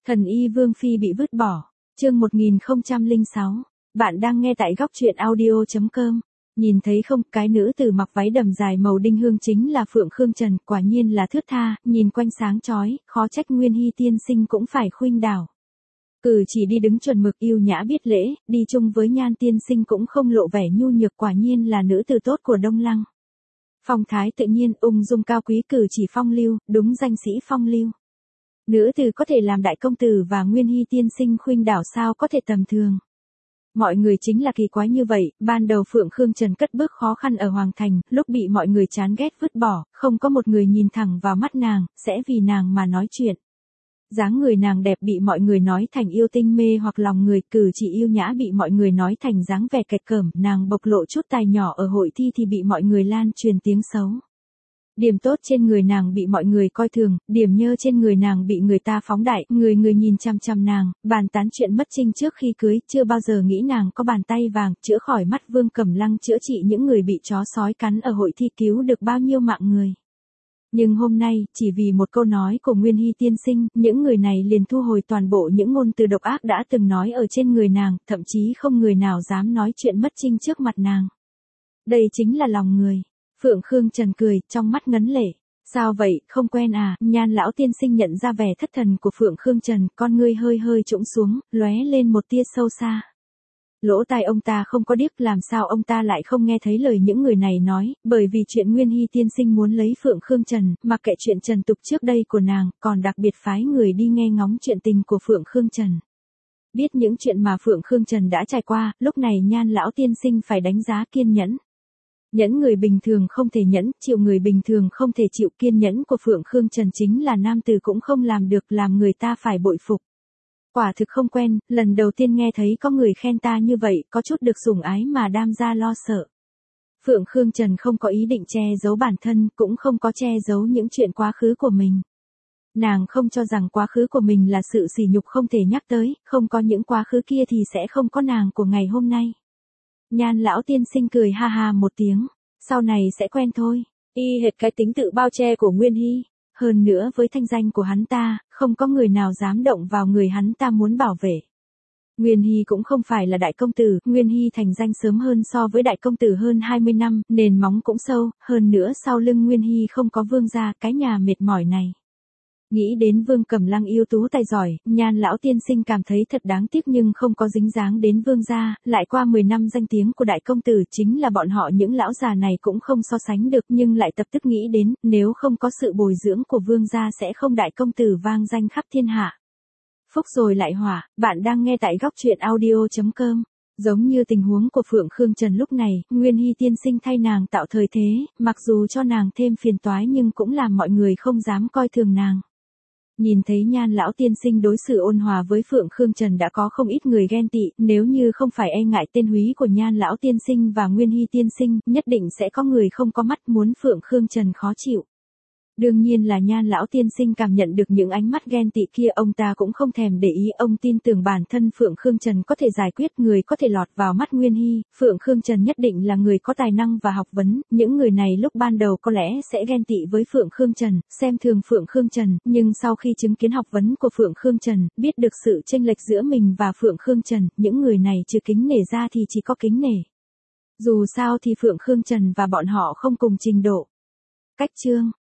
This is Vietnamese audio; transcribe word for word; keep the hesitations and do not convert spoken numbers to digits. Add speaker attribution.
Speaker 1: Thần y Vương Phi bị vứt bỏ. Chương một nghìn không trăm lẻ sáu. Bạn đang nghe tại góc truyện audio chấm com. Nhìn thấy không, cái nữ tử mặc váy đầm dài màu đinh hương chính là Phượng Khương Trần, quả nhiên là thướt tha, nhìn quanh sáng chói, khó trách Nguyên Hy tiên sinh cũng phải khuynh đảo. Cử chỉ đi đứng chuẩn mực yêu nhã biết lễ, đi chung với Nhan tiên sinh cũng không lộ vẻ nhu nhược, quả nhiên là nữ tử tốt của Đông Lăng. Phong thái tự nhiên, ung dung cao quý, cử chỉ phong lưu, đúng danh sĩ phong lưu. Nữ tử có thể làm đại công tử và Nguyên Hy tiên sinh khuynh đảo sao có thể tầm thường. Mọi người chính là kỳ quái như vậy, ban đầu Phượng Khương Trần cất bước khó khăn ở Hoàng Thành, lúc bị mọi người chán ghét vứt bỏ, không có một người nhìn thẳng vào mắt nàng, sẽ vì nàng mà nói chuyện. Dáng người nàng đẹp bị mọi người nói thành yêu tinh mê hoặc lòng người, cử chỉ yêu nhã bị mọi người nói thành dáng vẻ kẹt cởm, nàng bộc lộ chút tài nhỏ ở hội thi thì bị mọi người lan truyền tiếng xấu. Điểm tốt trên người nàng bị mọi người coi thường, điểm nhơ trên người nàng bị người ta phóng đại, người người nhìn chăm chăm nàng, bàn tán chuyện mất trinh trước khi cưới, chưa bao giờ nghĩ nàng có bàn tay vàng, chữa khỏi mắt Vương Cẩm Lăng, chữa trị những người bị chó sói cắn ở hội thi, cứu được bao nhiêu mạng người. Nhưng hôm nay, chỉ vì một câu nói của Nguyên Hy tiên sinh, những người này liền thu hồi toàn bộ những ngôn từ độc ác đã từng nói ở trên người nàng, thậm chí không người nào dám nói chuyện mất trinh trước mặt nàng. Đây chính là lòng người. Phượng Khương Trần cười, trong mắt ngấn lệ. Sao vậy, không quen à? Nhan lão tiên sinh nhận ra vẻ thất thần của Phượng Khương Trần, con ngươi hơi hơi trũng xuống, lóe lên một tia sâu xa. Lỗ tai ông ta không có điếc, làm sao ông ta lại không nghe thấy lời những người này nói, bởi vì chuyện Nguyên Hy tiên sinh muốn lấy Phượng Khương Trần, mặc kệ chuyện trần tục trước đây của nàng, còn đặc biệt phái người đi nghe ngóng chuyện tình của Phượng Khương Trần. Biết những chuyện mà Phượng Khương Trần đã trải qua, lúc này Nhan lão tiên sinh phải đánh giá kiên nhẫn. Nhẫn người bình thường không thể nhẫn, chịu người bình thường không thể chịu, kiên nhẫn của Phượng Khương Trần chính là nam tử cũng không làm được, làm người ta phải bội phục. Quả thực không quen, lần đầu tiên nghe thấy có người khen ta như vậy, có chút được sủng ái mà đam gia lo sợ. Phượng Khương Trần không có ý định che giấu bản thân, cũng không có che giấu những chuyện quá khứ của mình. Nàng không cho rằng quá khứ của mình là sự sỉ nhục không thể nhắc tới, không có những quá khứ kia thì sẽ không có nàng của ngày hôm nay. Nhan lão tiên sinh cười ha ha một tiếng, sau này sẽ quen thôi, y hệt cái tính tự bao che của Nguyên Hy. Hơn nữa với thanh danh của hắn ta, không có người nào dám động vào người hắn ta muốn bảo vệ. Nguyên Hy cũng không phải là đại công tử, Nguyên Hy thành danh sớm hơn so với đại công tử hơn hai mươi năm, nền móng cũng sâu, hơn nữa sau lưng Nguyên Hy không có vương gia, cái nhà mệt mỏi này. Nghĩ đến Vương Cẩm Lăng yêu tú tài giỏi, Nhan lão tiên sinh cảm thấy thật đáng tiếc nhưng không có dính dáng đến vương gia, lại qua mười năm danh tiếng của đại công tử chính là bọn họ những lão già này cũng không so sánh được, nhưng lại tập tức nghĩ đến, nếu không có sự bồi dưỡng của vương gia sẽ không đại công tử vang danh khắp thiên hạ. Phúc rồi lại hỏa, bạn đang nghe tại góc truyện audio chấm com. Giống như tình huống của Phượng Khương Trần lúc này, Nguyên Hy tiên sinh thay nàng tạo thời thế, mặc dù cho nàng thêm phiền toái nhưng cũng làm mọi người không dám coi thường nàng. Nhìn thấy Nhan lão tiên sinh đối xử ôn hòa với Phượng Khương Trần đã có không ít người ghen tị, nếu như không phải e ngại tên húy của Nhan lão tiên sinh và Nguyên Hy tiên sinh, nhất định sẽ có người không có mắt muốn Phượng Khương Trần khó chịu. Đương nhiên là Nhan lão tiên sinh cảm nhận được những ánh mắt ghen tị kia, ông ta cũng không thèm để ý, ông tin tưởng bản thân Phượng Khương Trần có thể giải quyết, người có thể lọt vào mắt Nguyên Hy, Phượng Khương Trần nhất định là người có tài năng và học vấn, những người này lúc ban đầu có lẽ sẽ ghen tị với Phượng Khương Trần, xem thường Phượng Khương Trần, nhưng sau khi chứng kiến học vấn của Phượng Khương Trần, biết được sự chênh lệch giữa mình và Phượng Khương Trần, những người này trừ kính nể ra thì chỉ có kính nể. Dù sao thì Phượng Khương Trần và bọn họ không cùng trình độ. Cách chương